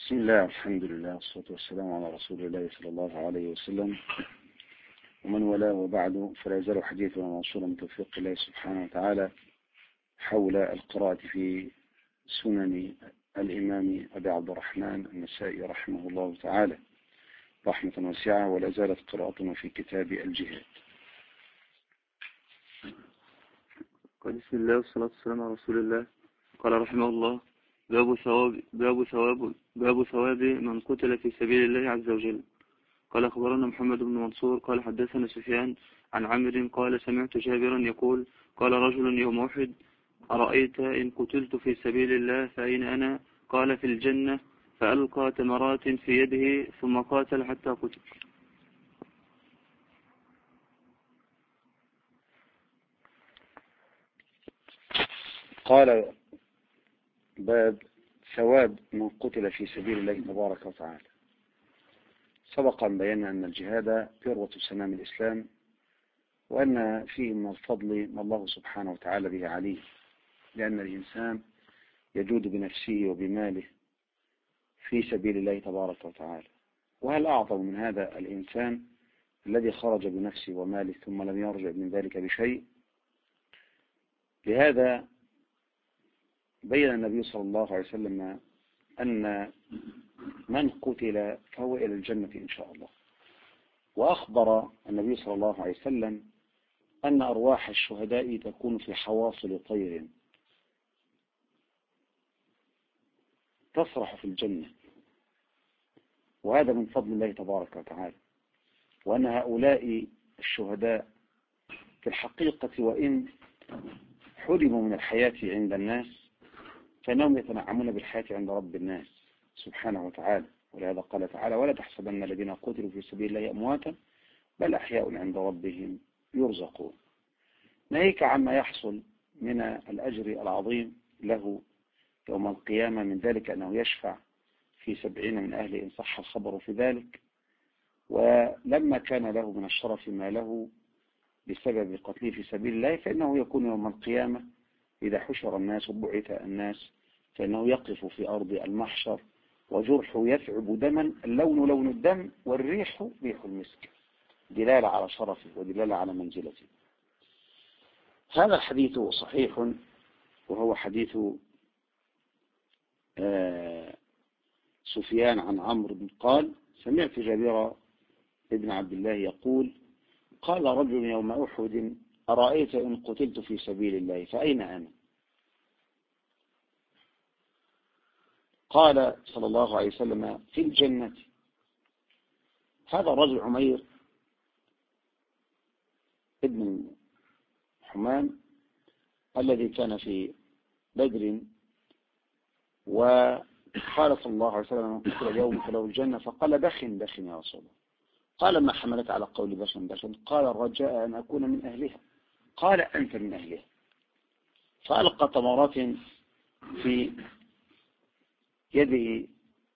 بسم الله، الحمد لله، والصلاة والسلام على رسول الله صلى الله عليه وسلم ومن والاه، وبعد، فلا يزال حديثنا موصولا من توفيق الله سبحانه وتعالى حول القراءة في سنن الإمام أبي عبد الرحمن النسائي رحمه الله تعالى رحمة واسعة، ولا زالت قراءتنا في كتاب الجهاد. بسم الله والصلاة والسلام على رسول الله. قال رحمه الله: باب ثواب من قتل في سبيل الله عز وجل. قال أخبرنا محمد بن منصور قال حدثنا سفيان عن عمرو قال سمعت جابرا يقول: قال رجل يوم أحد: أرأيت إن قتلت في سبيل الله فأين أنا؟ قال: في الجنة. فألقى تمرات في يده ثم قاتل حتى قتل. قال: باب ثواب من قتل في سبيل الله تبارك وتعالى. سبق أن بينا أن الجهاد ذروة سنام الإسلام، وأن فيه من الفضل ما الله سبحانه وتعالى به عليه، لأن الإنسان يجود بنفسه وبماله في سبيل الله تبارك وتعالى. وهل أعظم من هذا الإنسان الذي خرج بنفسه وماله ثم لم يرجع من ذلك بشيء؟ لهذا بين النبي صلى الله عليه وسلم أن من قتل فهو إلى الجنة إن شاء الله. وأخبر النبي صلى الله عليه وسلم أن أرواح الشهداء تكون في حواصل طير تسرح في الجنة، وهذا من فضل الله تبارك وتعالى. وأن هؤلاء الشهداء في الحقيقة وإن حرموا من الحياة عند الناس فإنهم يتنعمون بالحياة عند رب الناس سبحانه وتعالى. ولهذا قال تعالى: ولا تحسبن الذين قتلوا في سبيل الله أمواتا بل أحياء عند ربهم يرزقون. ناهيك عما يحصل من الأجر العظيم له يوم القيامة، من ذلك أنه يشفع في 70 من أهله إن صح الخبر في ذلك. ولما كان له من الشرف ما له بسبب قتله في سبيل الله، فإنه يكون يوم القيامة إذا حشر الناس وبعث الناس فإنه يقف في أرض المحشر وجرحه يثعب دما، اللون لون الدم والريح ريح المسك، دلالة على شرفه ودلالة على منزلته. هذا الحديث صحيح، وهو حديث سفيان عن عمرو بن قال: سمعت جابر ابن عبد الله يقول: قال رجل يوم أحد: أرأيت إن قتلت في سبيل الله فأين أنا؟ قال صلى الله عليه وسلم: في الجنة. هذا الرجل عمير ابن حمام الذي كان في بدر، وقال صلى الله عليه وسلم: من قتل اليوم فله الجنة. فقال: بخن بخن يا رسول الله. قال: ما حملت على قول بخن بخن؟ قال: الرجاء أن أكون من أهلها. قال: أنت من أهلها. فألقى تمرات في يده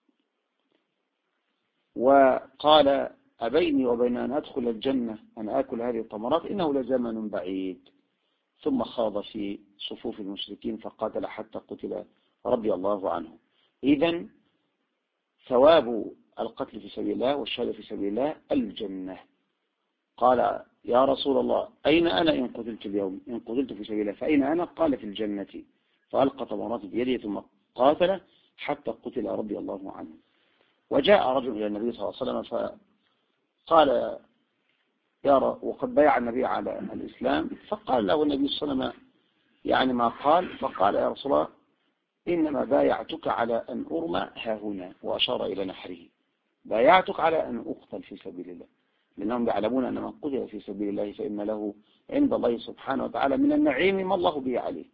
وقال: أبيني وبين أن أدخل الجنة أن آكل هذه التمرات، إنه لزمن بعيد. ثم خاض في صفوف المشركين فقاتل حتى قتل رضي الله عنه. إذن ثواب القتل في سبيل الله والشهادة في سبيل الله الجنة. قال: يا رسول الله، أين أنا إن قتلت اليوم؟ إن قتلت في سبيل الله فأين أنا؟ قال: في الجنة. فألقى تمرات بيده ثم قاتل حتى قتل رضي الله عنه. وجاء رجل إلى النبي صلى الله عليه وسلم فقال: وقد بايع النبي على الإسلام، فقال له النبي صلى الله عليه وسلم يعني ما قال، فقال: يا رسول الله، إنما بايعتك على أن أرمى هاهنا، وأشار إلى نحره. بايعتك على أن أقتل في سبيل الله، لأنهم يعلمون أن من قتل في سبيل الله فإن له عند الله سبحانه وتعالى من النعيم ما الله به عليه.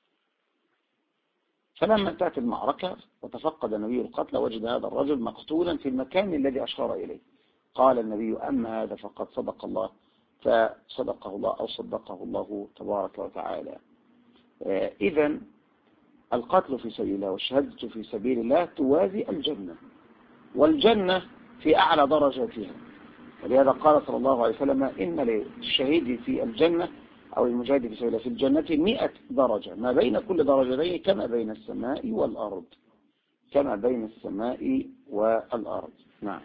فلما انتهت المعركة وتفقد النبي القتل وجد هذا الرجل مقتولا في المكان الذي أشار إليه. قال النبي: أما هذا فقد صدق الله، فصدقه الله أو صدقه الله تبارك وتعالى. إذن القتل في سبيل الله والشهادة في سبيل الله توازي الجنة، والجنة في أعلى درجاتها. ولهذا قال صلى الله عليه وسلم: إن للشهيد في الجنة أو المجاهد في سبيل الله في الجنة 100 درجة، ما بين كل درجتين كما بين السماء والأرض. كما بين السماء والأرض. نعم.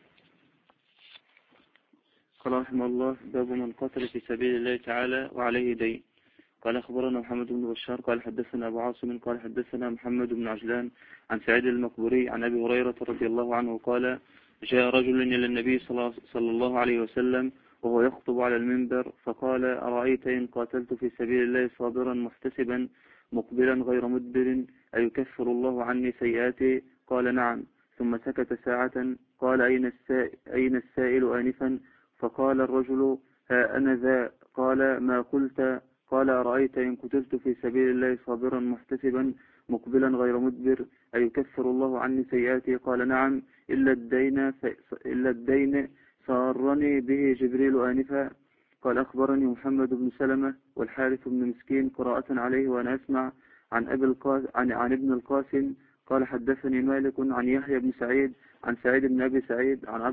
قال رحمه الله: باب من قتل في سبيل الله تعالى وعليه دين. قال أخبرنا محمد بن بشار قال حدثنا أبو عاصم قال حدثنا محمد بن عجلان عن سعيد المقبوري عن أبي هريرة رضي الله عنه قال: جاء رجل إلى النبي صلى الله عليه وسلم وهو يخطب على المنبر فقال: أرأيت إن قاتلت في سبيل الله صابرا محتسبا مقبلا غير مدبر أيكفر الله عني سيئاتي؟ قال: نعم. ثم سكت ساعة. قال: أين السائل آنفا؟ فقال الرجل: ها أنا ذا. قال: ما قلت؟ قال: أرأيت إن قتلت في سبيل الله صابرا محتسبا مقبلا غير مدبر أيكفر الله عني سيئاتي؟ قال: نعم، إلا الدين سارني به جبريل آنفا. قال: أخبرني محمد بن سلمة والحارث بن مسكين قراءة عليه وأنا أسمع عن ابن القاسم قال: حدثني مالك عن يحيى بن سعيد عن سعيد بن أبي سعيد عن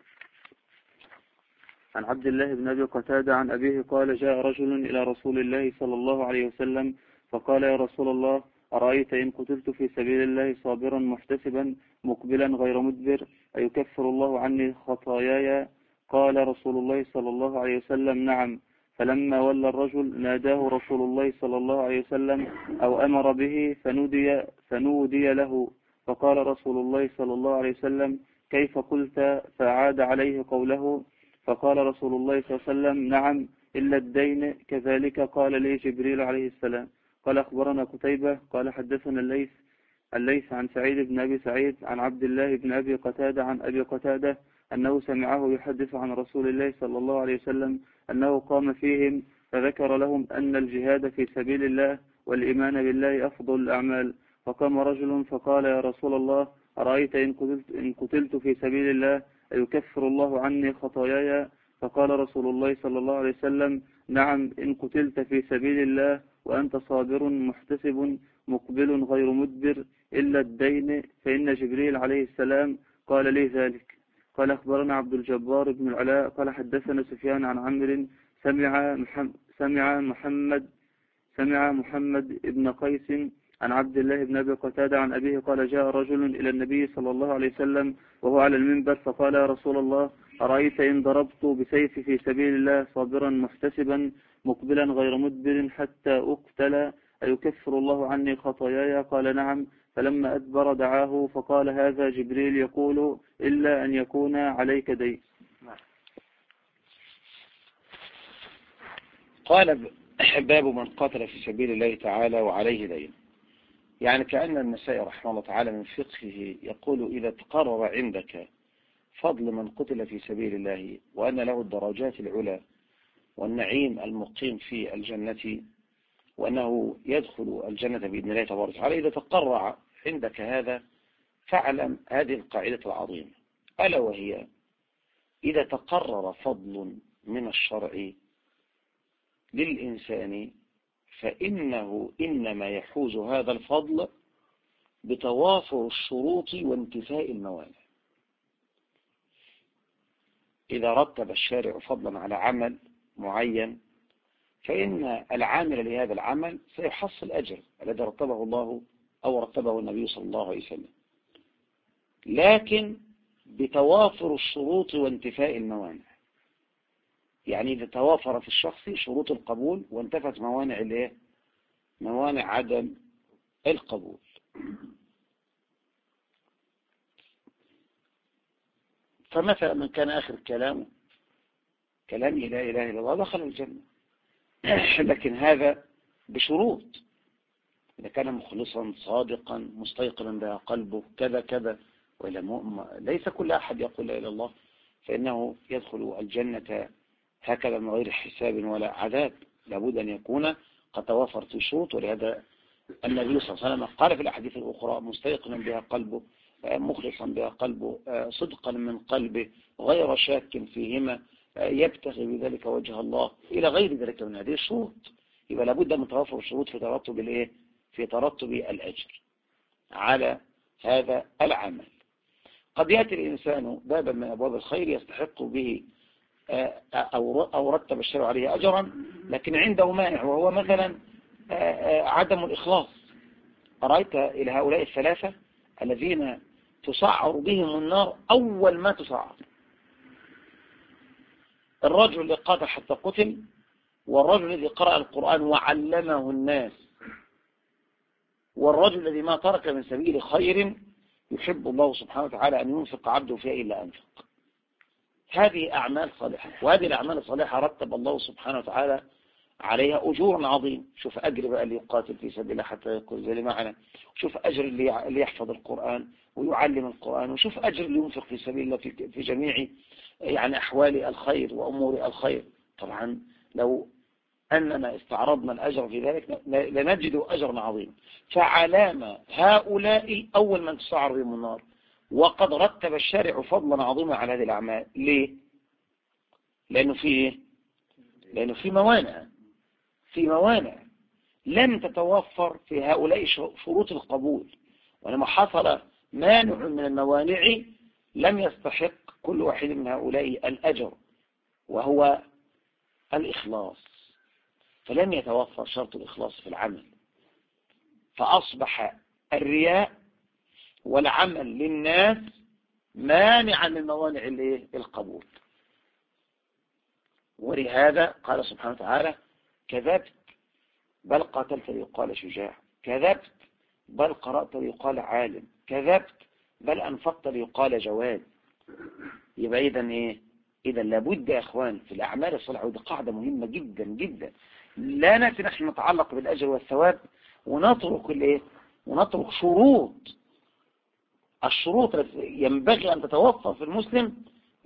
عبد الله بن أبي قتادة عن أبيه قال: جاء رجل إلى رسول الله صلى الله عليه وسلم فقال: يا رسول الله، أرأيت إن قتلت في سبيل الله صابرا محتسبا مقبلا غير مدبر أيكفر الله عني خطاياي؟ قال رسول الله صلى الله عليه وسلم: نعم. فلما ولى الرجل ناداه رسول الله صلى الله عليه وسلم أو أمر به فنودي له، فقال رسول الله صلى الله عليه وسلم: كيف قلت؟ فعاد عليه قوله، فقال رسول الله صلى الله عليه وسلم: نعم، إلا الدين كذلك قال لي جبريل عليه السلام. قال: أخبرنا قتيبة قال حدثنا الليث عن سعيد بن أبي سعيد عن عبد الله بن أبي قتادة عن أبي قتادة أنه سمعه يحدث عن رسول الله صلى الله عليه وسلم أنه قام فيهم فذكر لهم أن الجهاد في سبيل الله والإيمان بالله أفضل الأعمال. فقام رجل فقال: يا رسول الله، أرأيت إن قتلت في سبيل الله أيكفر الله عني خطاياي؟ فقال رسول الله صلى الله عليه وسلم: نعم، إن قتلت في سبيل الله وأنت صابر محتسب مقبل غير مدبر إلا الدين فإن جبريل عليه السلام قال لي ذلك. قال: أخبرنا عبد الجبار بن العلاء قال حدثنا سفيان عن عمرو سمع محمد بن قيس عن عبد الله بن أبي قتادة عن أبيه قال: جاء رجل إلى النبي صلى الله عليه وسلم وهو على المنبر فقال: يا رسول الله، أرأيت إن ضربت بسيفي في سبيل الله صابرا محتسبا مقبلا غير مدبر حتى أقتل أيكفر الله عني خطاياي؟ قال: نعم. فلما أدبر دعاه فقال: هذا جبريل يقول: إلا أن يكون عليك دين. قال: باب من قتل في سبيل الله تعالى وعليه دين. يعني كأن النسائي رحمه الله تعالى من فقهه يقول: إذا تقرر عندك فضل من قتل في سبيل الله وأن له الدرجات العلى والنعيم المقيم في الجنة وأنه يدخل الجنة بإذن الله تبارك وتعالى، إذا تقرر عندك هذا فاعلم هذه القاعدة العظيمة، ألا وهي: إذا تقرر فضل من الشرع للإنسان فإنه إنما يحوز هذا الفضل بتوافر الشروط وانتفاء الموانع. إذا رتب الشارع فضلا على عمل معين فإن العامل لهذا العمل سيحصل أجر الذي رتبه الله أو رتبه النبي صلى الله عليه وسلم، لكن بتوافر الشروط وانتفاء الموانع. يعني إذا توافر في الشخص شروط القبول وانتفت موانع عدم القبول. فمثلا من كان آخر كلامه لا إله إلا الله دخل الجنة، لكن هذا بشروط: إذا كان مخلصا صادقا مستيقنا بها قلبه كذا كذا، ليس كل أحد يقول لا إله إلا الله فإنه يدخل الجنة هكذا من غير حساب ولا عذاب، لابد أن يكون قد توافرت الشروط. ولهذا النبي صلى الله عليه وسلم قال في الأحاديث الأخرى: مستيقنا بها قلبه، مخلصا بها قلبه، صدقا من قلبه، غير شاك فيهما، يبتغي بذلك وجه الله، إلى غير ذلك من هذه الشروط. يبقى لابد من توافر الشروط في ترتب الأجر على هذا العمل. قد يأتي الإنسان بابا من أبواب الخير يستحق به أو رتب الشرع عليه أجرا، لكن عنده مانع، وهو مثلا عدم الإخلاص. أرأيت إلى هؤلاء الثلاثة الذين تسعر بهم النار أول ما تسعر: الرجل اللي قاتل حتى قتل، والرجل الذي قرأ القرآن وعلمه الناس، والرجل الذي ما ترك من سبيل خير يحب الله سبحانه وتعالى أن ينفق عبده فيها إلا أنفق. هذه أعمال صالحة، وهذه الأعمال الصالحة رتب الله سبحانه وتعالى عليها أجور عظيم. شوف أجر بقى اللي يقاتل في سبيل الله حتى يقول زي معنا، شوف أجر اللي يحفظ القرآن ويعلم القرآن، وشوف أجر اللي ينفق في سبيل الله في جميع يعني أحوال الخير وأمور الخير. طبعا لو أننا استعرضنا الأجر في ذلك لنجد أجرا عظيما. فعلامة هؤلاء أول من تسعر بهم النار، وقد رتب الشارع فضلا عظيما على هذه الأعمال. ليه؟ لأنه في موانع لم تتوفر في هؤلاء شروط القبول، ولما حصل مانع من الموانع لم يستحق كل واحد من هؤلاء الأجر، وهو الإخلاص. فلم يتوفر شرط الإخلاص في العمل، فأصبح الرياء والعمل للناس مانعا من موانع القبول. ولهذا قال سبحانه وتعالى: كذبت بل قاتلت ليقال شجاع، كذبت بل قرأت ليقال عالم، كذبت بل أنفقت ليقال جواد. يبقى إذا لابد يا أخوان في الأعمال الصالحة، ودي قاعدة مهمة جدا جدا، لا نأتي نحن نتعلق بالأجر والثواب ونترك الشروط التي ينبغي أن تتوفر في المسلم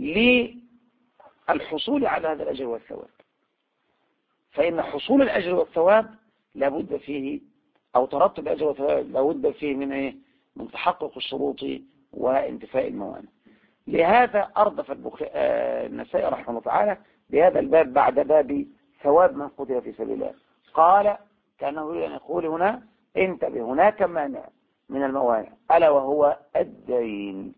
للحصول على هذا الأجر والثواب. فإن حصول الأجر والثواب لابد فيه، أو ترتب الأجر والثواب لابد فيه من تحقق الشروط وانتفاء الموانع. لهذا أردف النسائي رحمه الله تعالى بهذا الباب بعد باب ثواب من قتل في سبيل الله، قال كأنه يقول هنا: انتبه، هناك مانع من الموانع ألا وهو الدين.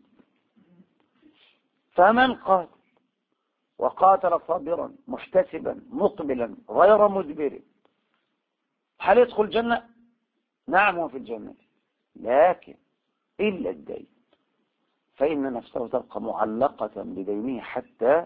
فمن وقاتل صابرا محتسبا مقبلا غير مدبر، هل يدخل الجنة؟ نعم، هو في الجنة، لكن إلا الدين، فإن نفسه تبقى معلقة بدينه حتى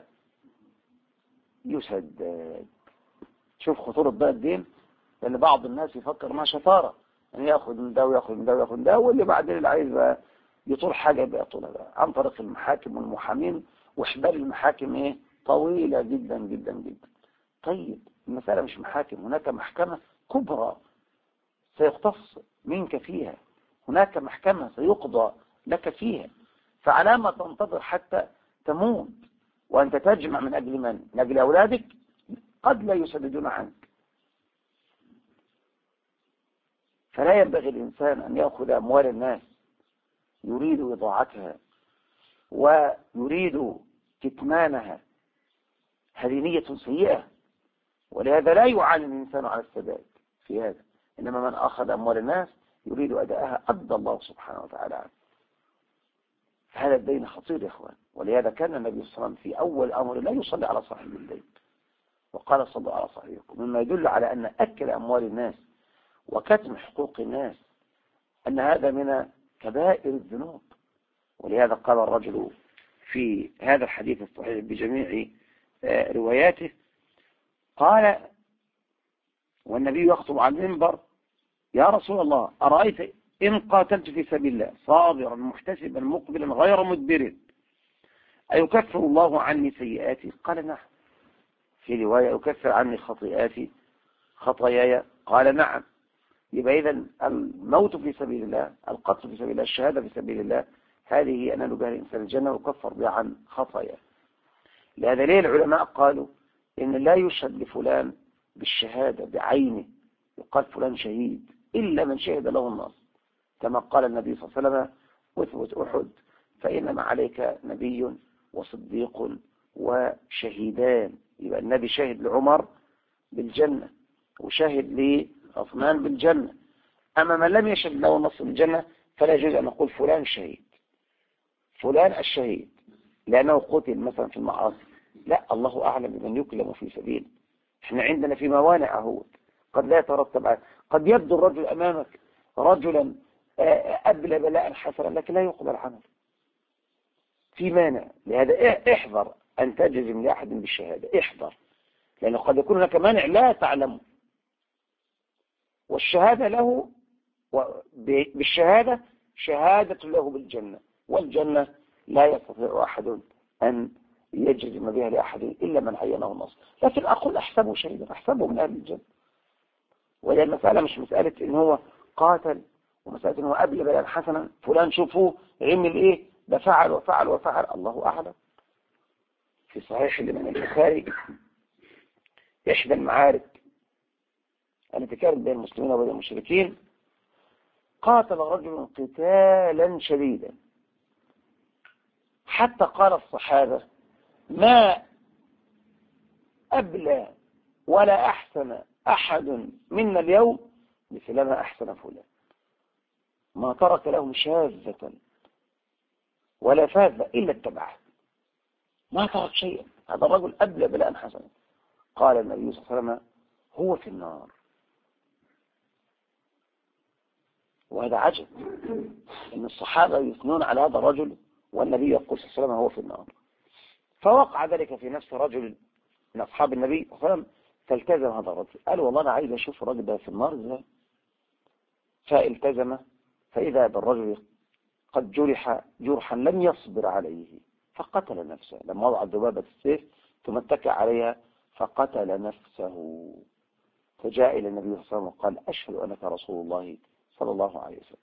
يسدد. شوف خطورة بقى الدين، لأن بعض الناس يفكر ما شطارة أن يأخذ من ده ويأخذ من ده ويأخذ من ده، واللي بعدين اللي عايز بقى يطول حاجة يبقى يطولها بقى عن طريق المحاكم والمحامين، وحبال المحاكم طويلة جدا جدا جدا. طيب المسألة مش محاكم، هناك محكمة كبرى سيختص منك فيها، هناك محكمة سيقضى لك فيها، فعلى ما تنتظر حتى تموت وأنت تجمع من أجل من؟ من أجل أولادك قد لا يسددون عنك. فلا ينبغي الإنسان أن يأخذ أموال الناس يريد إضاعتها ويريد كتمانها، هذه نية سيئة، ولهذا لا يعاني الإنسان على السداد في هذا، إنما من أخذ أموال الناس يريد أداءها أدى الله سبحانه وتعالى عنه. هذا الدين خطير يا إخوان، ولهذا كان النبي صلى الله عليه وسلم في أول أمر لا يصلي على صاحب الدين، وقال صلوا على صاحبكم، مما يدل على أن أكل أموال الناس وكتم حقوق الناس أن هذا من كبائر الذنوب. ولهذا قال الرجل في هذا الحديث الصحيح بجميع رواياته، قال والنبي يخطب على المنبر: يا رسول الله أرأيت إن قاتلت في سبيل الله صابرا محتسبا مقبلا غير مدبر أيكفر الله عني سيئاتي؟ قال نعم. في رواية: يكفر عني خطاياي؟ قال نعم. يبقى إذن الموت في سبيل الله، القتل في سبيل الله، الشهادة في سبيل الله، هذه ينال بها الإنسان الجنة ويكفر بها عن خطاياه. لهذا ليه العلماء قالوا إن لا يشهد لفلان بالشهادة بعينه، يقال فلان شهيد، إلا من شهد له النصر، كما قال النبي صلى الله عليه وسلم: اثبت أحد فإنما عليك نبي وصديق وشهيدان. يبقى النبي شهد لعمر بالجنة وشهد لعثمان بالجنة، أما من لم يشهد له النصر بالجنة فلا يجوز أن نقول فلان شهيد، فلان الشهيد لأنه قتل مثلا في المعاصي. لا، الله أعلم بمن يكلم في سبيل. احنا عندنا في موانع قد لا يترتب عليه. قد يبدو الرجل أمامك رجلا أبلى بلاء حسنا لكن لا يقبل عمل، في مانع. لهذا احذر أن تجزم لأحد بالشهادة، احذر، لأنه قد يكون لك مانع لا تعلمه، والشهادة له بالشهادة شهادة له بالجنة، والجنة لا يستطيع أحد أن يجزم بها لأحد إلا من عينه النص. لكن أقول أحسبه شهيدا، أحسبه من أهل الجنة. وهي المسألة مش مسألة إن هو قاتل ومسألة إن هو أبلى بلاء حسنا، فلان شوفوه عمل إيه، ده فعل وفعل وفعل، الله أعلم. في صحيح الإمام البخاري إحدى المعارك التي كانت بين المسلمين وبين المشركين، قاتل رجل قتالا شديدا حتى قال الصحابة ما أبلى ولا أحسن أحد منا اليوم مثل ما أحسن فلان، ما ترك لهم شاذة ولا فاذة إلا اتبعه، ما ترك شيئا، هذا الرجل أبلى بلاء حسنا. قال النبي صلى الله عليه وسلم هو في النار. وهذا عجب أن الصحابة يثنون على هذا الرجل والنبي يقول صلى الله عليه وسلم هو في النار. فوقع ذلك في نفس رجل من أصحاب النبي صلى الله عليه وسلم، فالتزم هذا الرجل، قال والله أنا عايز أشوف الرجل ده في النار ازاي. فالتزم، فإذا بالرجل قد جرح جرحا لم يصبر عليه فقتل نفسه، لما وضع ذبابة السيف ثم اتكى عليها فقتل نفسه. فجاء إلى النبي صلى الله عليه وسلم وقال أشهد أنك رسول الله صلى الله عليه وسلم.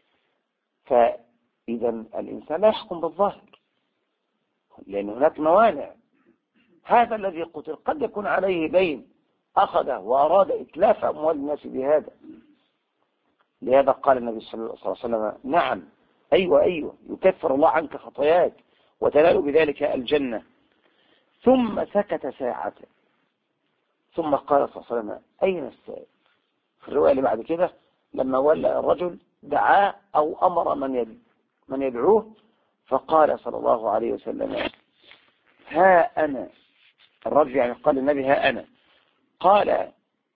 فإذا الإنسان لا يحكم بالظاهر، لأن هناك موانع. هذا الذي قتل قد يكون عليه دين أخذه وأراد إتلاف أموال الناس بهذا. لهذا قال النبي صلى الله عليه وسلم نعم أيوة يكفر الله عنك خطاياك وتنال بذلك الجنة. ثم سكت ساعة ثم قال صلى الله عليه وسلم أين السائل؟ في الرواية اللي بعد كده لما ولى الرجل دعاه أو أمر من يدعوه، فقال صلى الله عليه وسلم ها أنا. الرجل يعني قال النبي ها أنا. قال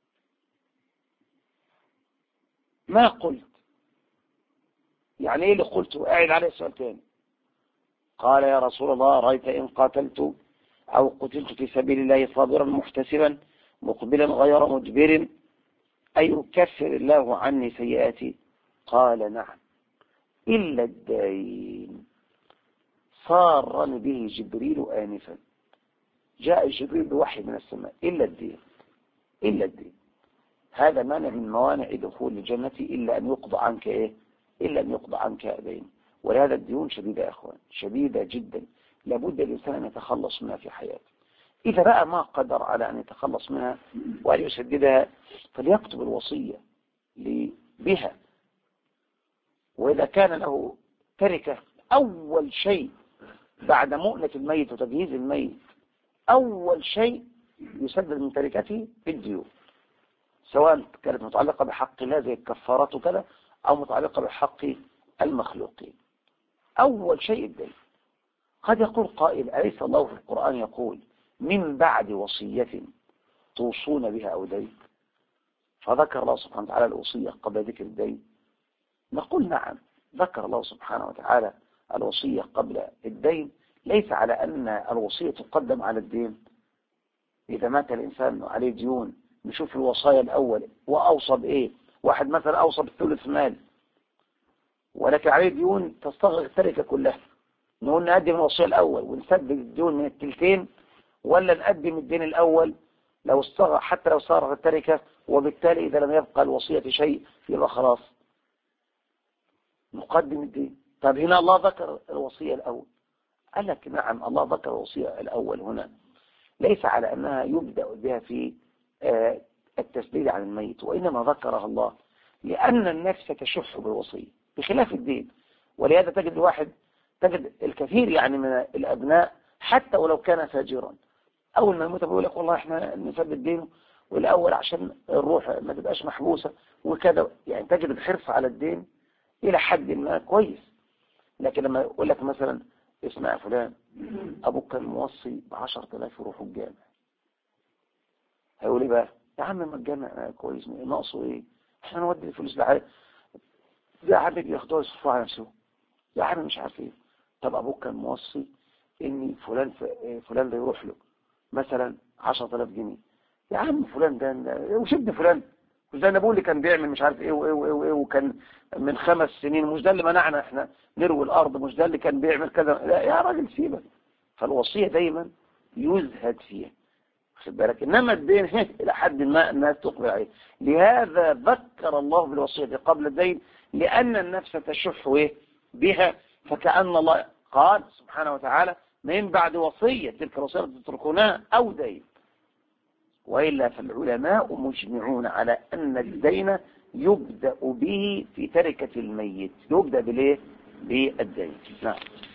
ما قلت؟ يعني ايه اللي قلته؟ قاعد عليه السؤال تاني. قال يا رسول الله رأيت إن قاتلت أو قتلت في سبيل الله صابرا محتسبا مقبلا غير مدبر أيكفر الله عني سيئاتي؟ قال نعم إلا الدين. صارني به جبريل آنفا، جاء جبريل بوحي من السماء إلا الدين، إلا الدين. هذا مانع من موانع دخول الجنة إلا أن يقضى عنك إيه؟ إلا أن يقضى عنك دين. ولهذا الديون شديدة يا أخوان، شديدة جدا، لابد الإنسان أن يتخلص منها في حياته. إذا رأى ما قدر على أن يتخلص منها وأن يسددها فليكتب الوصية بها. وإذا كان له تركة، أول شيء بعد مؤنة الميت وتجهيز الميت أول شيء يسدد من تركته الديون، سواء كانت متعلقة بحق الله زي الكفارات وكذا أو متعلقة بحق المخلوقين. أول شيء الدين. قد يقول قائل أليس الله في القرآن يقول من بعد وصية توصون بها أو دين؟ فذكر الله سبحانه وتعالى الوصية قبل ذكر الدين. نقول نعم، ذكر الله سبحانه وتعالى الوصية قبل الدين، ليس على أن الوصية تقدم على الدين. إذا مات الإنسان عليه ديون نشوف الوصايا الأول وأوصى بإيه. واحد مثلا أوصى بالثلث مال ولكن عليه ديون تستغرق التركة كلها، نقول نقدم الوصية الأول ونسدد الديون من التلتين، ولا نقدم الدين الأول لو استغرق حتى لو صارت التركة، وبالتالي إذا لم يبقى الوصية شيء يبقى خلاص نقدم الدين. طب هنا الله ذكر الوصية الأول، قال لك نعم الله ذكر الوصية الأول هنا ليس على أنها يبدأ بها في التسديد عن الميت، وإنما ذكرها الله لأن النفس تشح بالوصية بخلاف الدين. ولهذا تجد الكثير يعني من الأبناء حتى ولو كان فاجرا أول ما يموت بيقول لك والله احنا نسدد دينه والأول عشان الروح ما تبقاش محبوسة وكذا. يعني تجد الحرص على الدين إلى حد ما كويس. لكن لما يقول لك مثلا اسمع فلان أبوك كان موصي ب10,000 يروحوا الجامع، هيقول ايه بقى؟ يا عم ما الجامع كويس، ناقصه ايه؟ احنا نودي الفلوس لحاجة. يا حبيبي ياخدوها يصرفوا على نفسه، يا حبيبي مش عارف ايه. طب ابوك كان موصي ان فلان ده يروح له مثلا 10,000 جنيه. يا عم فلان ده وش ابن فلان؟ مش ده النبي اللي كان بيعمل مش عارف ايه وايه وايه وايه، وكان من 5 سنين مش ده اللي منعنا احنا نروي الارض، مش ده اللي كان بيعمل كذا؟ لا يا راجل سيبك. فالوصية دايما يزهد فيها، خد بالك. انما الدين الى حد ما الناس تقبل عليه. لهذا ذكر الله بالوصية قبل الدين، لان النفس تشح بها. فكأن الله قال سبحانه وتعالى من بعد وصية، تلك الوصية تتركونها او دين. وإلا فالعلماء مجمعون على أن الدين يبدأ به في تركة الميت، يبدأ بالإيه؟ بالدين. نعم.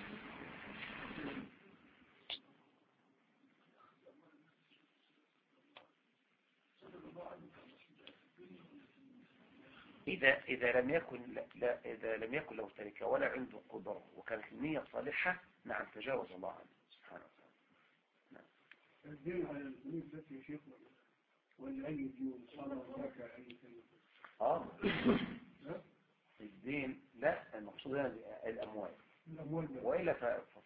إذا لم يكن له تركة ولا عنده قدرة وكانت النية صالحة، نعم تجاوز الله عنه سبحانه وتعالى. نعم. الدين على البنوك بس يا شيخ ولا أي ديون صلاة وزكاة أي شيء؟ الدين لا، المقصود هنا الأموال. وإلا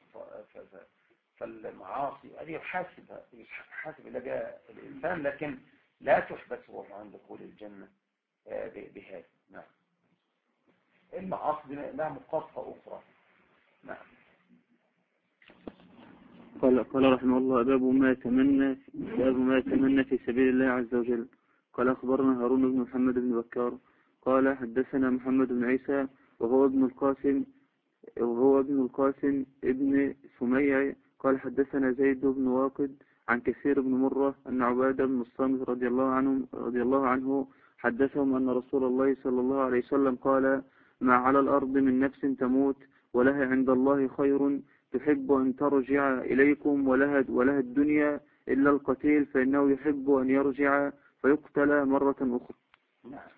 فالمعاصي هذه يحاسب إذا جاء الإنسان، لكن لا تحبس عن دخول الجنة بهذا. نعم. المعاصي لها مقاصة أخرى. نعم. قال رحمه الله باب ما يتمنى في سبيل الله عز وجل. قال أخبرنا هارون بن محمد بن بكار قال حدثنا محمد بن عيسى وهو ابن القاسم ابن سميع قال حدثنا زيد بن واقد عن كثير بن مرة أن عبادة بن الصامت رضي الله عنه حدثهم أن رسول الله صلى الله عليه وسلم قال ما على الأرض من نفس تموت ولها عند الله خير تحب أن ترجع إليكم ولها الدنيا إلا القتيل فإنه يحب أن يرجع فيقتل مرة أخرى. نعم.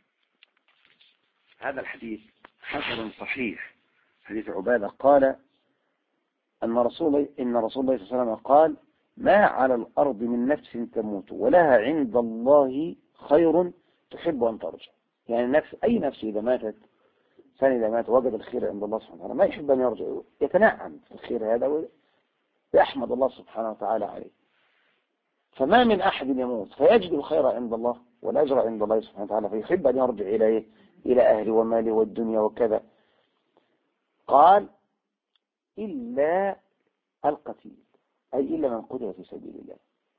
هذا الحديث حسن صحيح، حديث عبادة قال إن رسول الله صلى الله عليه وسلم قال ما على الأرض من نفس تموت ولها عند الله خير تحب أن ترجع. يعني أي نفس إذا ماتت، ثاني إذا مات وجد الخير عند الله سبحانه وتعالى ما يحب أن يرجع، يتنعم في الخير هذا ويحمد الله سبحانه وتعالى عليه. فما من أحد يموت فيجد الخير عند الله والأجر عند الله سبحانه وتعالى فيحب أن يرجع إلى أهله وماله والدنيا وكذا. قال إلا القتيل، أي إلا من قتل في سبيل الله،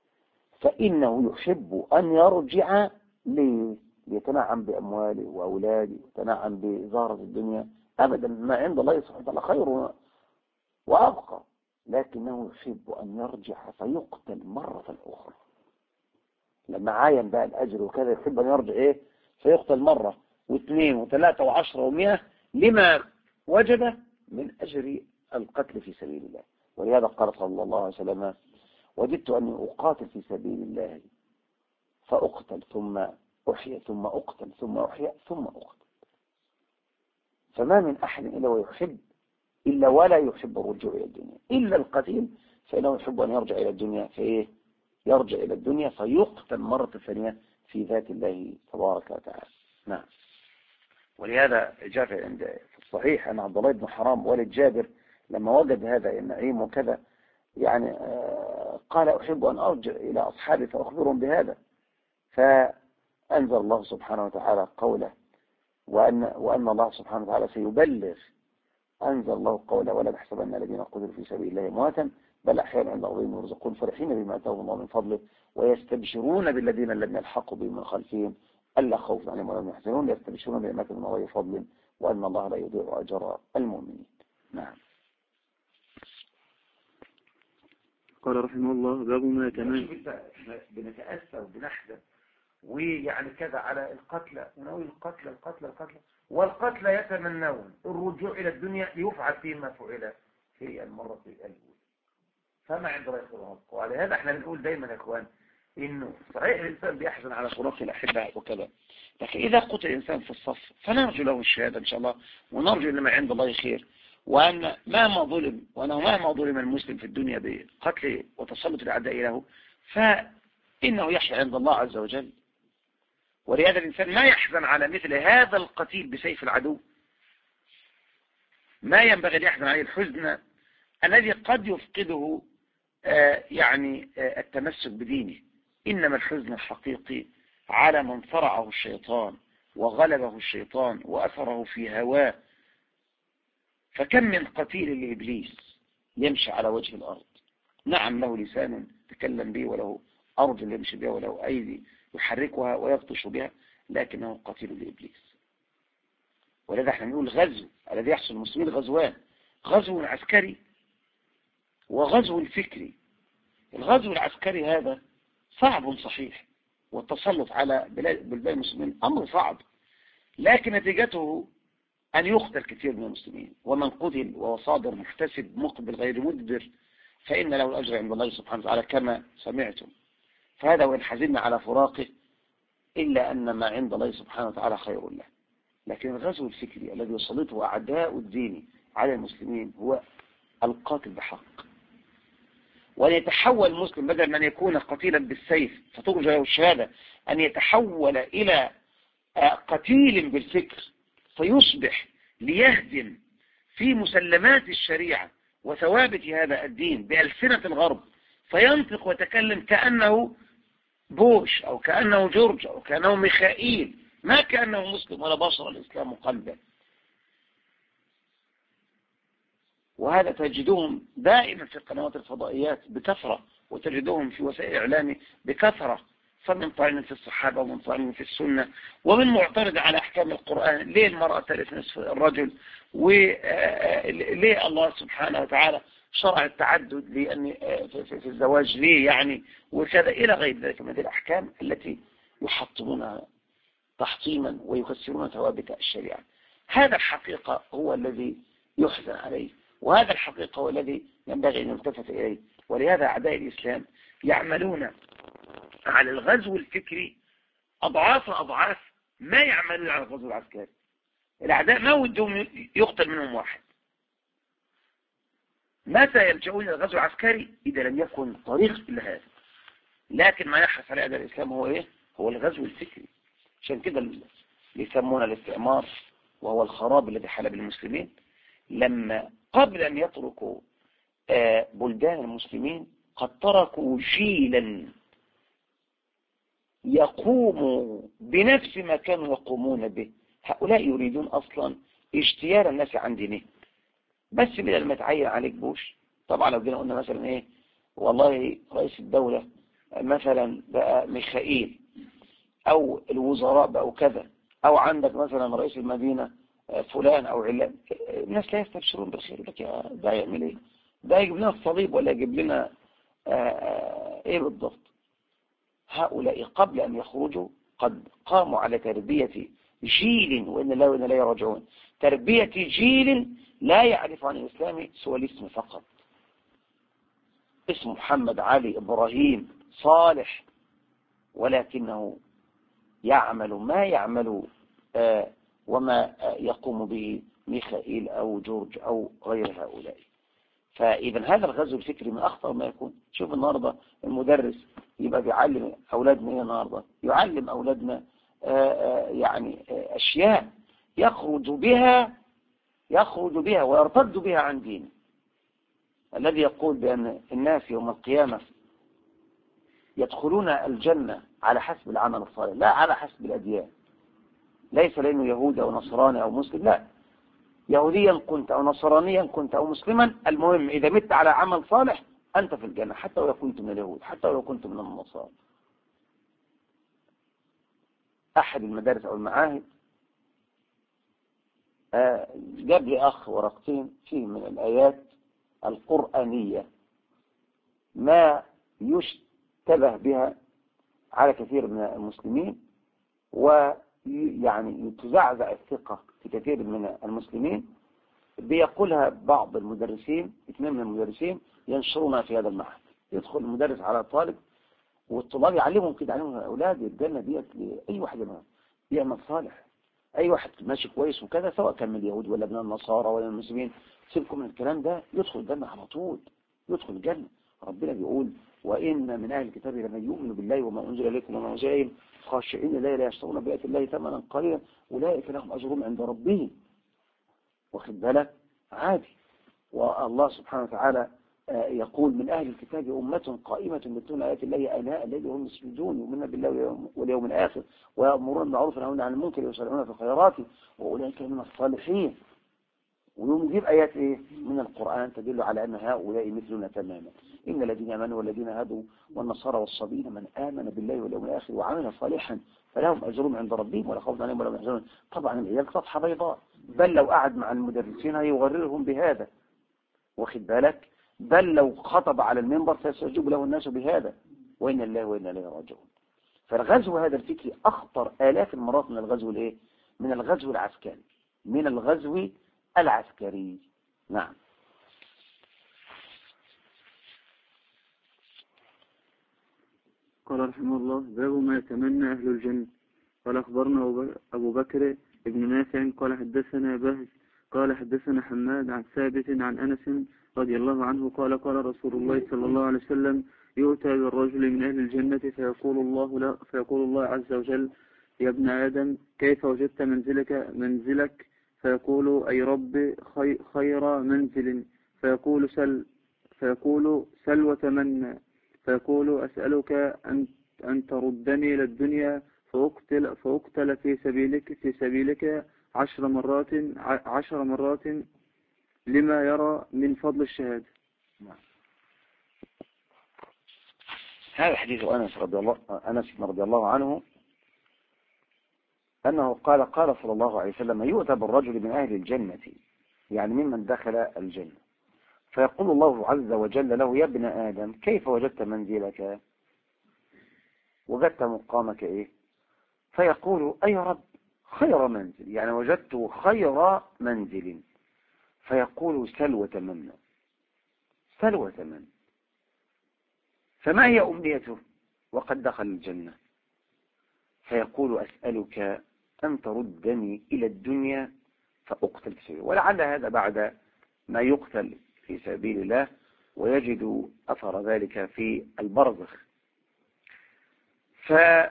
فإنه يحب أن يرجع ليتنعم بأمواله وأولاده ويتنعم بزهرة الدنيا. أبدا ما عند الله سبحانه وتعالى خير وأبقى، لكنه يحب أن يرجع فيقتل مرة أخرى. لما عاين بقى الأجر وكذا يحب أن يرجع فيقتل مرة واثنين وثلاثة وعشرة ومئة لما وجد من أجر القتل في سبيل الله. ولهذا قال صلى الله عليه وسلم وجدت أني أقاتل في سبيل الله فأقتل ثم أحيى ثم أقتل ثم أحيى ثم أقتل. فما من أحد إلا ويحب إلا ولا يحب الرجوع إلى الدنيا إلا القتيل، فإنه يحب أن يرجع إلى الدنيا يرجع إلى الدنيا فيقتل مرة ثانية في ذات الله تبارك وتعالى. نعم. ولهذا جاء في الصحيح أن عبد الله بن حرام والد جابر لما وجد هذا النعيم وكذا يعني قال أحب أن أرجع إلى أصحابي فأخبرهم بهذا، فأنزل الله سبحانه وتعالى قوله وأن الله سبحانه وتعالى سيبلغ. أنزل الله قوله ولا تحسبن الذين قتلوا في سبيل الله أمواتا بل أحياء عند ربهم يرزقون فرحين بما آتاهم الله من فضله ويستبشرون بالذين لم يلحقوا بهم من خلفهم ألا خوف عليهم ولا هم يحزنون يستبشرون بنعمة من الله وفضل وأن الله لا يضيع أجر المؤمنين. نعم. قال رحمه الله باب ما يتمنى. بنتأسى وبنحزن ويعني كذا على القتلى ونوي القتلى والقتلى يتمنون الرجوع إلى الدنيا ليفعل فيه ما فعل في المرة الأولى، فما عند رأي خلاص. وعلى هذا احنا بنقول دايما يا اخوان انه صحيح الانسان بيحزن على فراق الاحباء وكذا، لكن اذا قتل الانسان في الصف فنرجو له الشهاده ان شاء الله ونرجو ان ما عند الله خير، وان مهما ظلم المسلم في الدنيا بقتل وتسلط الاعداء له فانه يحيى عند الله عز وجل. ولهذا الانسان ما يحزن على مثل هذا القتيل بسيف العدو ما ينبغي أن يحزن عليه الحزن الذي قد يفقده التمسك بدينه. إنما الحزن الحقيقي على من صرعه الشيطان وغلبه الشيطان وأثره في هواه. فكم من قتيل لإبليس يمشي على وجه الأرض، نعم له لسان تكلم به وله أرجل يمشي بها وله أيدي يحركها ويبطش بها، لكنه قتيل لإبليس. ولذا احنا نقول غزو الذي يحصل المسلمين غزوان: غزو عسكري وغزو فكري. الغزو العسكري هذا صعب صحيح، والتسلط على بلاد المسلمين أمر صعب، لكن نتيجته أن يقتل كثير من المسلمين، ومن قتل وهو صابر محتسب مقبل غير مدبر فإن له الأجر عند الله سبحانه وتعالى كما سمعتم. فهذا وإن حزننا على فراقه إلا أن ما عند الله سبحانه وتعالى خير له. لكن الغزو الفكري الذي يسلطه أعداء الدين على المسلمين هو القاتل بحق، وأن يتحول المسلم بدل من يكون قتيلا بالسيف فترجى له الشهادة أن يتحول إلى قتيل بالفكر، فيصبح ليهدم في مسلمات الشريعة وثوابت هذا الدين بألسنة الغرب، فينطق ويتكلم كأنه بوش أو كأنه جورج أو كأنه ميخائيل، ما كأنه مسلم ولا بشر الإسلام قلبا. وهذا تجدهم دائما في القنوات الفضائيات بكثرة، وتجدهم في وسائل الإعلام بكثرة، فمن طعن في الصحابة ومن طعن في السنة ومن معترض على أحكام القرآن. ليه المرأة ترث نصف الرجل؟ وليه الله سبحانه وتعالى شرع التعدد لأن في الزواج ليه وكذا إلى غير ذلك من هذه الأحكام التي يحطمونها تحطيما ويكسرون ثوابت الشريعة. هذا الحقيقة هو الذي يحزن عليه، وهذا الحقيقة هو الذي ينبغي أن يلتفت إليه. ولهذا أعداء الإسلام يعملون على الغزو الفكري أضعاف ما يعملون على الغزو العسكري. الأعداء ما ودهم يقتل منهم واحد. متى يلجؤون إلى الغزو العسكري؟ إذا لم يكن طريق إلا هذا. لكن ما يحرص على أعداء الإسلام هو إيه؟ هو الغزو الفكري. عشان كده يسمون الاستعمار وهو الخراب الذي حل بالمسلمين، لما قبل أن يتركوا بلدان المسلمين قد تركوا جيلا يقوم بنفس ما كانوا يقومون به. هؤلاء يريدون أصلا اجتيال الناس عن دينهم. بس بدل ما تعين عليك بوش، طبعا لو جينا قلنا مثلا والله رئيس الدولة مثلا بقى ميخائيل، أو الوزراء بقوا كذا، أو عندك مثلا رئيس المدينة فلان أو علان، الناس لا يستبشرون بالخير. لك ده يعمل إيه؟ ده يجيب لنا الصليب ولا يجيب لنا إيه بالضبط؟ هؤلاء قبل أن يخرجوا قد قاموا على تربية جيل، وإن الله وإن لا يرجعون، تربية جيل لا يعرف عن الإسلام سوى الاسم فقط، اسم محمد علي إبراهيم صالح، ولكنه يعمل ما يعمل وما يقوم به ميخائيل أو جورج أو غير هؤلاء. فإذا هذا الغزو الفكري من أخطر ما يكون. شوف النهاردة المدرس يبقى بيعلم أولادنا النهاردة يعلم أولادنا أشياء يخرج بها ويرتد بها عن دينه، الذي يقول بأن الناس يوم القيامة يدخلون الجنة على حسب العمل الصالح لا على حسب الأديان. ليس لأنه يهودي أو نصراني أو مسلم، لا، يهوديا كنت أو نصرانيا كنت أو مسلما، المهم إذا مت على عمل صالح أنت في الجنة، حتى لو كنت من اليهود، حتى لو كنت من النصارى. أحد المدارس أو المعاهد جاب لي أخ ورقتين فيه من الآيات القرآنية ما يشتبه بها على كثير من المسلمين، تزعزع الثقة في كثير من المسلمين. بيقولها بعض المدرسين، 2 من المدرسين ينشرونها في هذا المعهد. يدخل المدرس على طالب والطلاب يعلمهم كده، يعلمهم أولاد الجنة ديت لأي واحد منهم يعمل صالح، أي واحد ماشي كويس وكذا، سواء كان من اليهود ولا من النصارى ولا من المسلمين، سيبكم من الكلام ده، يدخل الجنة على طول، يدخل الجنة. ربنا بيقول وإن من أهل الكتاب لمن يؤمن بالله وما أنزل إليكم وما أنزل إليهم خاشعين لا يشترون بآيات الله ثمنا قليلا أولئك لهم أجرهم عند ربهم. واخد بالك؟ عادي. والله سبحانه وتعالى يقول من أهل الكتاب أمة قائمة يتلون آيات الله آناء الليل وهم يسجدون يؤمنون بالله واليوم الآخر ويأمرون بالمعروف وينهون عن المنكر ويسارعون في الخيرات وأولئك من الصالحين. ويجيب آيات إيه من القرآن تدل على أن هؤلاء مثلنا تماما. إن الذين آمنوا والذين هادوا والنصارى والصابين من آمن بالله واليوم الآخر وعمل صالحا فلهم أجرهم عند ربهم ولا خوف عليهم ولا هم يحزنون. طبعا العيال سطحة بيضاء، بل لو قعد مع المدرسين هيغررهم بهذا، واخد بالك، بل لو خطب على المنبر سيستجيب له الناس بهذا، وإن الله وإنا إليه راجعون. فالغزو هذا الفكري أخطر آلاف المرات من الغزو الإيه؟ من الغزو العسكري، من الغزو العسكري. نعم. قال رحمه الله: باب ما يتمنى أهل الجنة. قال أخبرنا أبو بكر ابن نافع قال حدثنا بهز قال حدثنا حماد عن ثابت عن أنس رضي الله عنه قال قال رسول الله صلى الله عليه وسلم: يؤتى بالرجل من أهل الجنة فيقول الله عز وجل: يا ابن آدم كيف وجدت منزلك فيقول: أي رب خير منزل. فيقول سل وتمنى. فيقول: أسألك أن تردني إلى الدنيا فأقتل في سبيلك 10 مرات لما يرى من فضل الشهادة. هذا حديث أنس رضي الله عنه أنه قال صلى الله عليه وسلم: يؤتى بالرجل من أهل الجنة، يعني ممن دخل الجنة، فيقول الله عز وجل له: يا ابن آدم كيف وجدت منزلك، وجدت مقامك إيه؟ فيقول: أي رب خير منزل، يعني وجدت خير منزل. فيقول: سل وتمنى. فما هي أمنيته وقد دخل الجنة؟ فيقول: أسألك أن تردني إلى الدنيا فأقتل في سبيل الله. ولعل هذا بعد ما يقتل في سبيل الله ويجد أثر ذلك في البرزخ. فقال: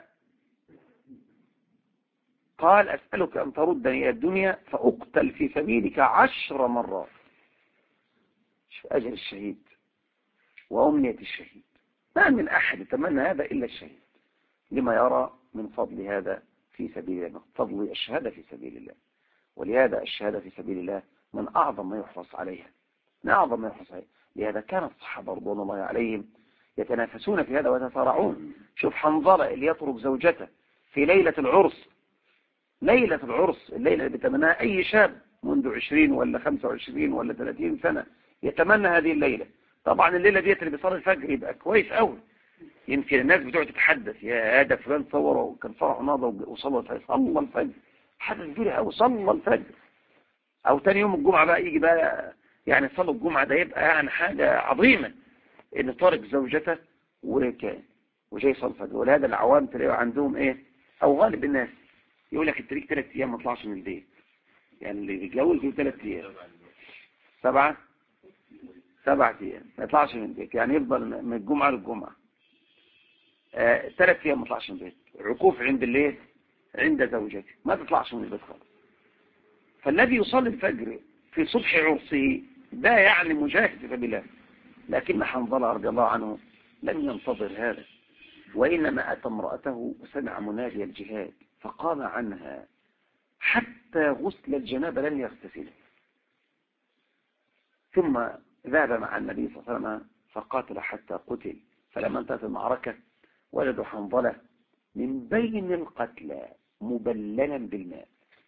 أسألك أن تردني إلى الدنيا فأقتل في سبيلك 10 مرات. شوف أجل الشهيد وأمنية الشهيد، ما من أحد يتمنى هذا إلا الشهيد، لما يرى من فضل هذا في سبيل الله، فضل الشهادة في سبيل الله. ولهذا الشهادة في سبيل الله من أعظم ما يحرص عليها، لهذا كان الصحابة رضوان الله عليهم يتنافسون في هذا ويتصارعون. شوف حنظلة اللي يترك زوجته في ليلة العرس، الليلة اللي بيتمناها أي شاب منذ 20 ولا 25 ولا 30 سنة يتمنى هذه الليلة. طبعا الليلة ديت اللي بيصلي الفجر يبقى كويس قوي، يمكن الناس بتقعد تتحدث: يا هذا فلان صوره وكان فرح ناضه وصلى الفجر، حدث كبير قوي، صلى الفجر. او تاني يوم الجمعة بقى يجي بقى يعني صلى الجمعة، ده يبقى يعني حاجة عظيمة ان طارق زوجته وجاي يصلي الفجر. ولهذا العوام تلاقوا عندهم ايه، او غالب الناس يقول لك التريك 3 ايام ما طلعش من البيت، يعني اللي بيتجوز له 3 ايام 7 ايام ما يطلعش من البيت، يعني يفضل من الجمعة للجمعة 3 ايام ما يطلعش من البيت، عكوف عند الليل عند زوجته، ما تطلعش من البيت خالص. فالذي يصلي الفجر في صبح عرسه ده يعني مجاهد في سبيل الله. لكن حنظلة رضي الله عنه لم ينتظر هذا، وإنما أتى امرأته وسمع منادي الجهاد فقام عنها حتى غسل الجنابة لم يغتسل، ثم ذهب مع النبي صلى الله عليه وسلم فقاتل حتى قتل. فلما انتهت المعركة وجدوا حنظلة من بين القتلى مبللا بالماء.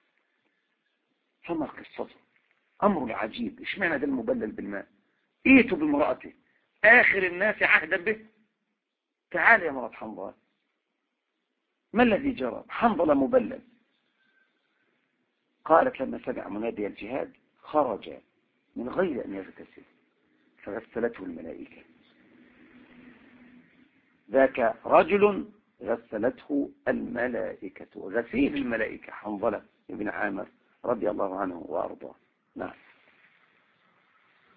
فما قصته؟ أمر عجيب، اشمعنى ده المبلل بالماء؟ ايتوا بامرأته آخر الناس عهدا به، تعال يا مرأة حنظلة، ما الذي جرى؟ حنظلة مبلل. قالت: لما سمع منادي الجهاد خرج من غير أن يغتسل فغسلته الملائكة. ذاك رجل غسلته الملائكة، غسيل الملائكة حنظلة بن عامر رضي الله عنه وأرضاه. نعم.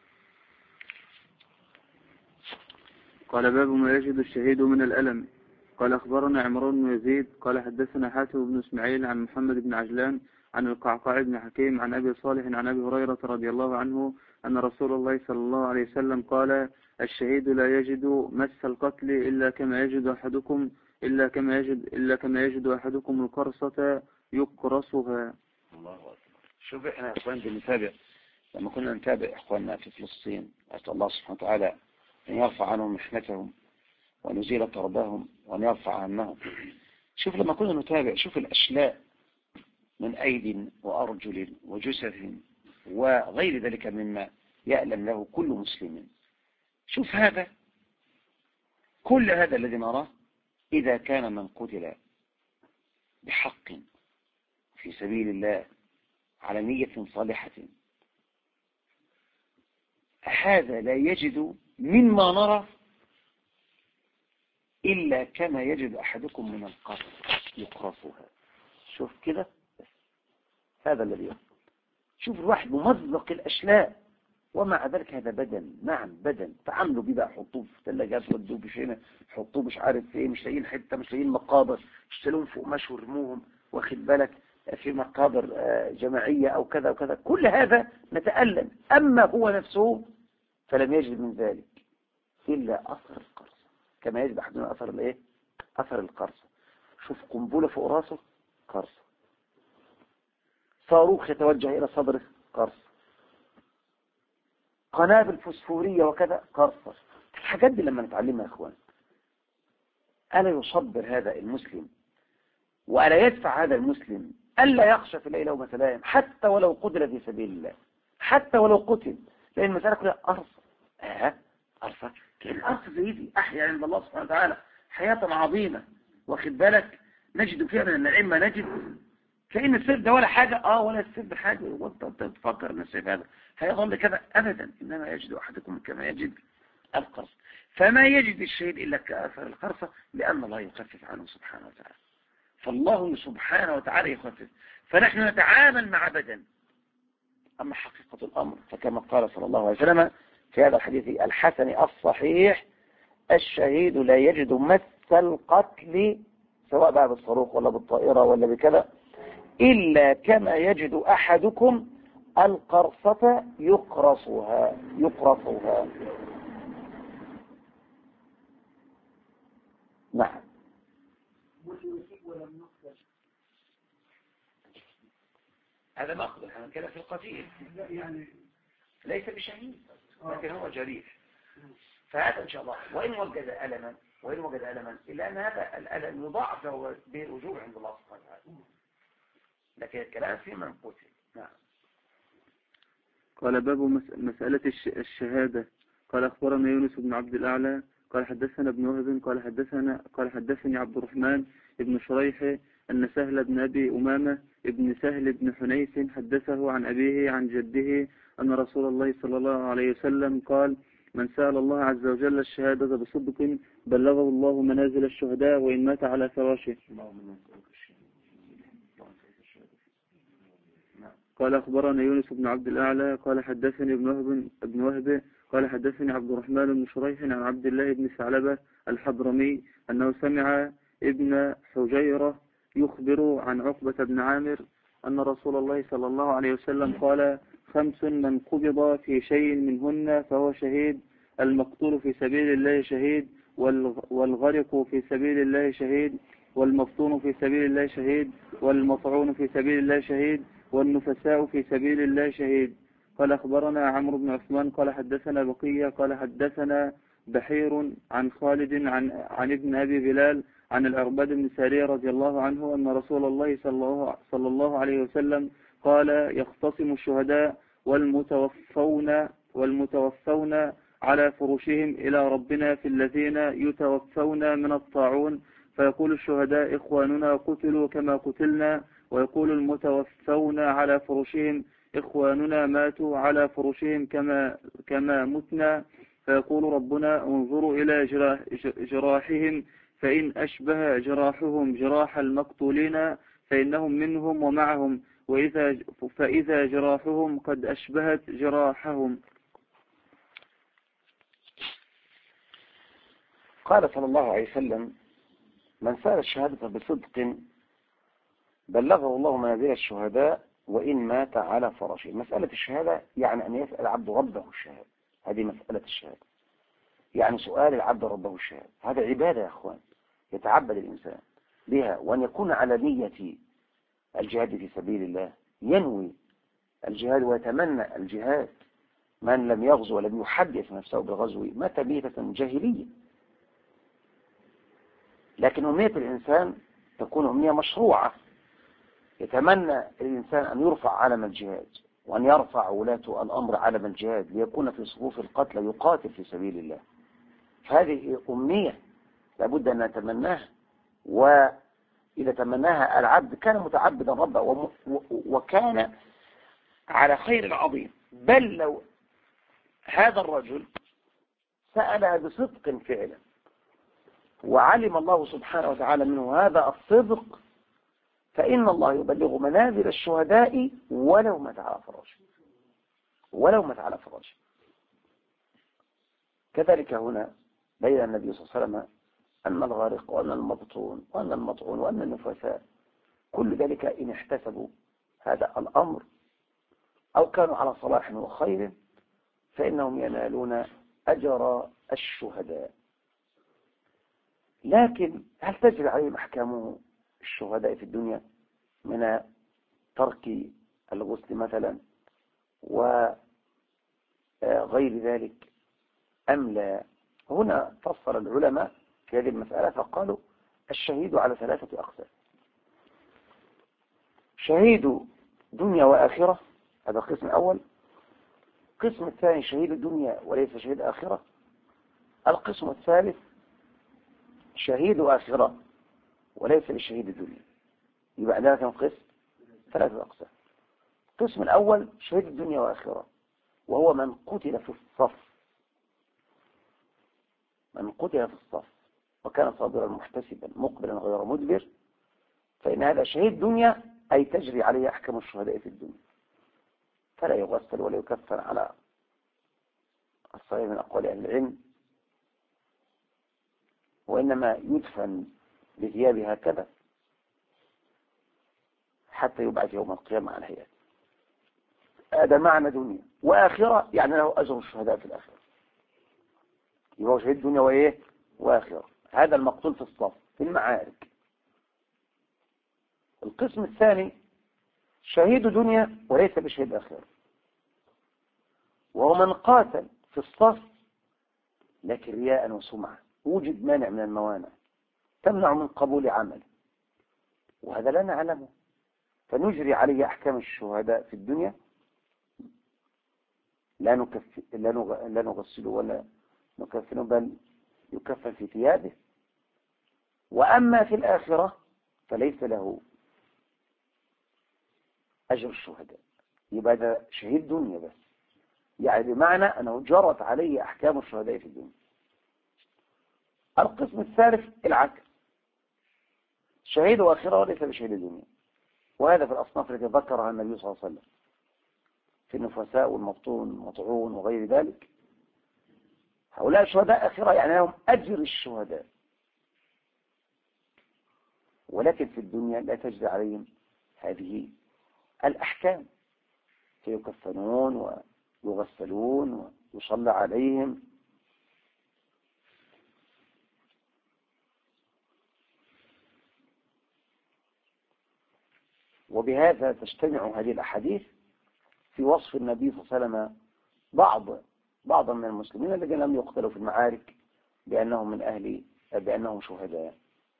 قال: باب ما يجد الشهيد من الألم. قال أخبرنا عمران بن يزيد قال حدثنا حاتم بن إسماعيل عن محمد بن عجلان عن القعقاع بن حكيم عن أبي صالح عن أبي هريرة رضي الله عنه أن رسول الله صلى الله عليه وسلم قال الشهيد لا يجد مس القتل إلا كما يجد أحدكم القرصة يقرصها. الله أكبر. شوف احنا يا اخوان بنتابع، لما كنا نتابع اخواننا في فلسطين، أسأل الله سبحانه وتعالى أن يرفع عنهم محنتهم وأن يزيل كربهم وأن يرفع عنهم. شوف لما كنا نتابع، شوف الأشلاء من أيد وأرجل وجسد وغير ذلك مما يألم له كل مسلم. شوف هذا، كل هذا الذي نراه إذا كان من قتل بحق في سبيل الله على نية صالحة، هذا لا يجد مما نرى إلا كما يجد أحدكم من القرص يقرصها. شوف كده، هذا الذي يحصل. شوف الواحد ممزق الأشلاء، ومع ذلك هذا بدن، نعم بدن، تعاملوا بيه بقى، حطوه في ثلاجات، ودوه بشينا، حطوه مش عارف ايه، مش لاقيين حته، مش لاقيين مقابر، اشتلوهم فوق مشوا ورموهم، واخد بالك، في مقابر جماعيه او كذا وكذا. كل هذا نتألم. اما هو نفسه فلم يجد من ذلك الا اثر القرص، كما يجد احدنا اثر الايه؟ اثر القرص. شوف قنبله فوق راسه قرص، صاروخ يتوجه الى صدره قرص، قنابل فوسفورية وكذا قرصة. الحاجات دي لما نتعلمها يا اخوان، ألا يصبر هذا المسلم وألا يدفع هذا المسلم ألا يخشى في الليل لومة لائم، حتى ولو قتل في سبيل الله، حتى ولو قتل، لأن المسألة كلها قرصة. قرصة القرصة زي دي أحيا عند الله سبحانه وتعالى حياة عظيمة، واخد بالك، نجد فيها من النعيم ما نجد. كأن السيف ده ولا حاجة، ولا السيف ده حاجة، وانت تفكر ان السيف هذا هيظل كذا أبدا، إنما يجد أحدكم كما يجد القرص. فما يجد الشهيد إلا كأثر القرصة، لأن الله يخفف عنه سبحانه وتعالى. فالله سبحانه وتعالى يخفف، فنحن نتعامل مع بدن. أما حقيقة الأمر فكما قال صلى الله عليه وسلم في هذا الحديث الحسن الصحيح: الشهيد لا يجد مس القتل، سواء بقى بالصاروخ ولا بالطائرة ولا بكذا، إلا كما يجد أحدكم القرصة يقرصها. نعم. هذا مأخذ الحمد كده في القتيل، يعني ليس بشهيد لكن هو جريح. فهذا إن شاء الله وإن وجد ألما إلا أن هذا الألم يضاعف له بالرجوع عند الله سبحانه وتعالى، لكن الكلام في من قتل. نعم. قال باب مسألة الشهادة. قال أخبرنا يونس بن عبد الأعلى قال حدثنا ابن وهب قال حدثني عبد الرحمن ابن شريح أن سهل بن أبي أمامة ابن سهل بن حنيف حدثه عن أبيه عن جده أن رسول الله صلى الله عليه وسلم قال: من سأل الله عز وجل الشهادة بصدق بلغه الله منازل الشهداء وإن مات على فراشه. قال أخبرنا يونس بن عبد الأعلى قال حدثني ابن وهب قال حدثني عبد الرحمن بن شريح عن عبد الله بن ثعلبة الحضرمي أنه سمع ابن حجيرة يخبر عن عقبة بن عامر أن رسول الله صلى الله عليه وسلم قال: 5 من قبض في شيء منهن فهو شهيد: المقتول في سبيل الله شهيد، والغرق في سبيل الله شهيد، والمفتون في سبيل الله شهيد، والمطعون في سبيل الله شهيد، والنفساء في سبيل الله شهيد. قال أخبرنا عمرو بن عثمان قال حدثنا بقية قال حدثنا بحير عن خالد عن ابن أبي بلال عن العرباد بن سارية رضي الله عنه أن رسول الله صلى الله عليه وسلم قال: يختصم الشهداء والمتوفون على فرشهم إلى ربنا في الذين يتوفون من الطاعون، فيقول الشهداء: إخواننا قتلوا كما قتلنا، ويقول المتوفون على فرشهم: إخواننا ماتوا على فرشهم كما متنا، فيقول ربنا: انظروا إلى جراحهم، فإن أشبه جراحهم جراح المقتولين فإنهم منهم ومعهم، فإذا جراحهم قد أشبهت جراحهم. قال صلى الله عليه وسلم: من سأل الشهادة بصدق بلغه الله منازل الشهداء وإن مات على فراشه. مسألة الشهادة يعني أن يسأل عبد ربه الشهادة، هذه مسألة الشهادة، يعني سؤال العبد ربه الشهادة، هذا عبادة يا أخوان يتعبد الإنسان بها، وأن يكون على نية الجهاد في سبيل الله، ينوي الجهاد ويتمنى الجهاد. من لم يغزو ولم يحدث نفسه بالغزو مات ميتة جاهلية. لكن أمنية الإنسان تكون أمنية مشروعة، يتمنى الإنسان أن يرفع علم الجهاد وأن يرفع ولاة الأمر علم الجهاد ليكون في صفوف القتلى يقاتل في سبيل الله. هذه أمنية لابد أن نتمناها، وإذا تمناها العبد كان متعبدا ربه وكان على خير عظيم. بل لو هذا الرجل سألها بصدق فعلا وعلم الله سبحانه وتعالى منه هذا الصدق، فإن الله يبلغ منازل الشهداء ولو مات على فراشه، ولو مات على فراشه. كذلك هنا بين النبي صلى الله عليه وسلم أن الغارق وأن المبطون وأن المطعون وأن النفساء كل ذلك إن احتسبوا هذا الأمر أو كانوا على صلاح وخير فإنهم ينالون أجر الشهداء. لكن هل تجري عليهم أحكام الشهداء في الدنيا من ترك الغسل مثلا وغير ذلك أم لا؟ هنا فصل العلماء في هذه المسألة فقالوا الشهيد على 3 أقسام: شهيد دنيا وآخرة، هذا القسم الأول. القسم الثاني شهيد الدنيا وليس شهيد آخرة. القسم الثالث شهيد آخرة وليس لشهيد الدنيا. يبقى عندنا كم قسم؟ 3 أقسام. القسم الأول شهيد الدنيا وآخرة، وهو من قتل في الصف، من قتل في الصف وكان صابرا محتسبا مقبلا غير مدبر، فإن هذا شهيد دنيا أي تجري عليه أحكام الشهداء في الدنيا، فلا يغسل ولا يكفن على الصحيح من أقوال أهل العلم، وإنما يدفن بثياب هكذا حتى يبعث يوم القيامة على هيئته. هذا معنى دنيا. وآخرة يعني له أجر الشهداء في الآخرة، يبقى هو شهيد دنيا وإيه وآخرة. هذا المقتول في الصف في المعارك. القسم الثاني شهيد دنيا وليس بشهيد آخرة، وهو من قاتل في الصف لكن رياء وسمعة، وجد مانع من الموانع تمنع من قبول عمل، وهذا لا نعلمه، فنجري عليه أحكام الشهداء في الدنيا، لا نغسله ولا نكفنه، بل يكفن في ثيابه. وأما في الآخرة فليس له أجر الشهداء، يبقى ده شهيد دنيا بس، يعني بمعنى أنه جرت عليه أحكام الشهداء في الدنيا. القسم الثالث العكس، شهيد آخرة وليس بشهيد الدنيا، وهذا في الأصناف التي ذكرها النبي صلى الله عليه وسلم في النفساء والمبطون والمطعون وغير ذلك. هؤلاء شهداء آخرة يعني لهم أجر الشهداء، ولكن في الدنيا لا تجري عليهم هذه الأحكام، فيكفنون ويغسلون ويصلى عليهم. وبهذا تجتمع هذه الأحاديث في وصف النبي صلى الله عليه وسلم بعض من المسلمين الذين لم يقتلوا في المعارك بأنهم شهداء.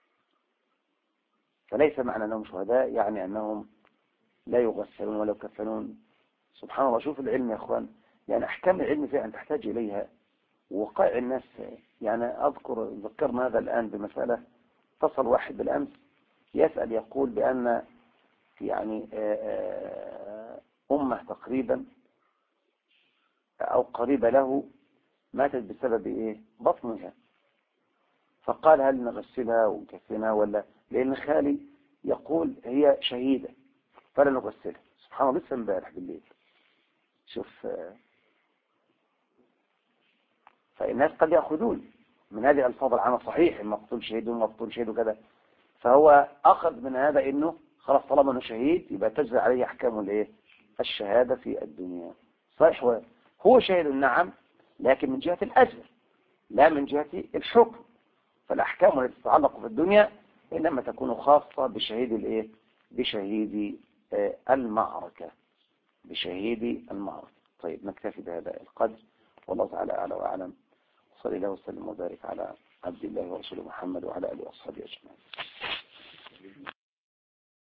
فليس معنى أنهم شهداء يعني أنهم لا يغسلون ولا يكفنون. سبحان الله، شوف العلم يا أخوان، يعني أحكام العلم فعلا تحتاج إليها ووقائع الناس. يعني ذكرنا هذا الآن بمسألة، اتصل واحد بالأمس يسأل يقول بأن يعني أمه تقريبا أو قريبة له ماتت بسبب إيه؟ بطنها. فقال هل نغسلها ونكفنها ولا، لأن خالي يقول هي شهيدة فلا نغسلها. سبحان الله، لسه امبارح بالليل. شوف، فالناس قد يأخذون من هذه الألفاظ العامة صحيح المقتول شهيد والمقتول شهيد وكذا، فهو أخذ من هذا إنه خلاص طالما إنه شهيد يبقى تجري عليه أحكام الإيه؟ الشهادة في الدنيا. صحيح هو شهيد نعم، لكن من جهة الأجر لا من جهة الحكم. فالأحكام التي تتعلق في الدنيا إنما تكون خاصة بشهيد الإيه؟ بشهيد المعركة، بشهيد المعركة. طيب نكتفي بهذا القدر، والله تعالى أعلى وأعلم. صلى الله وسلم وبارك على عبد الله ورسوله محمد وعلى آله وأصحابه أجمعين.